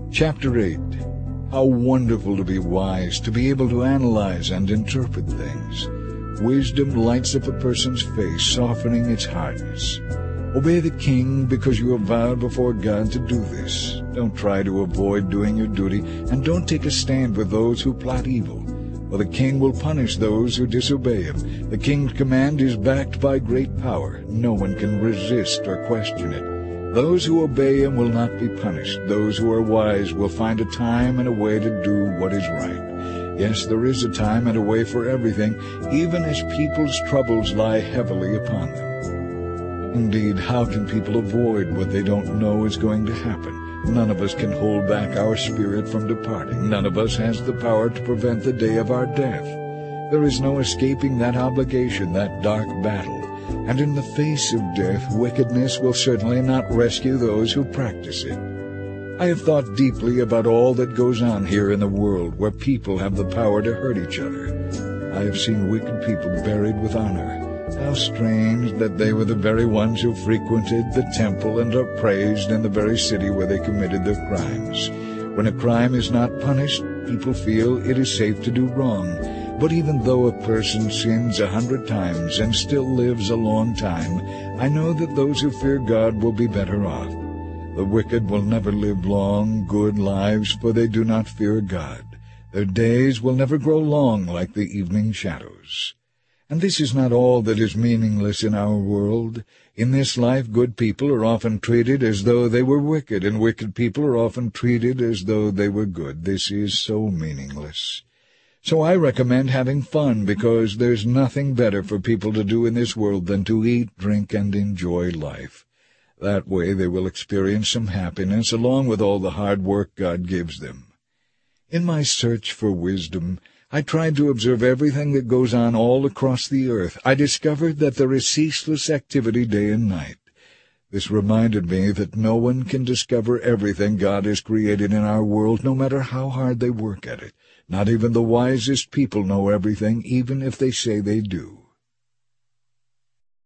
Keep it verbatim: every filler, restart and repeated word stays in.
Chapter eight. How wonderful to be wise, to be able to analyze and interpret things. Wisdom lights up a person's face, softening its hardness. Obey the king because you have vowed before God to do this. Don't try to avoid doing your duty, and don't take a stand with those who plot evil. For the king will punish those who disobey him. The king's command is backed by great power. No one can resist or question it. Those who obey him will not be punished. Those who are wise will find a time and a way to do what is right. Yes, there is a time and a way for everything, even as people's troubles lie heavily upon them. Indeed, how can people avoid what they don't know is going to happen? None of us can hold back our spirit from departing. None of us has the power to prevent the day of our death. There is no escaping that obligation, that dark battle. And in the face of death, wickedness will certainly not rescue those who practice it. I have thought deeply about all that goes on here in the world, where people have the power to hurt each other. I have seen wicked people buried with honor. How strange that they were the very ones who frequented the temple and are praised in the very city where they committed their crimes. When a crime is not punished, people feel it is safe to do wrong. But even though a person sins a hundred times and still lives a long time, I know that those who fear God will be better off. The wicked will never live long, good lives, for they do not fear God. Their days will never grow long like the evening shadows. And this is not all that is meaningless in our world. In this life, good people are often treated as though they were wicked, and wicked people are often treated as though they were good. This is so meaningless. So I recommend having fun, because there's nothing better for people to do in this world than to eat, drink, and enjoy life. That way they will experience some happiness along with all the hard work God gives them. In my search for wisdom, I tried to observe everything that goes on all across the earth. I discovered that there is ceaseless activity day and night. This reminded me that no one can discover everything God has created in our world, no matter how hard they work at it. Not even the wisest people know everything, even if they say they do.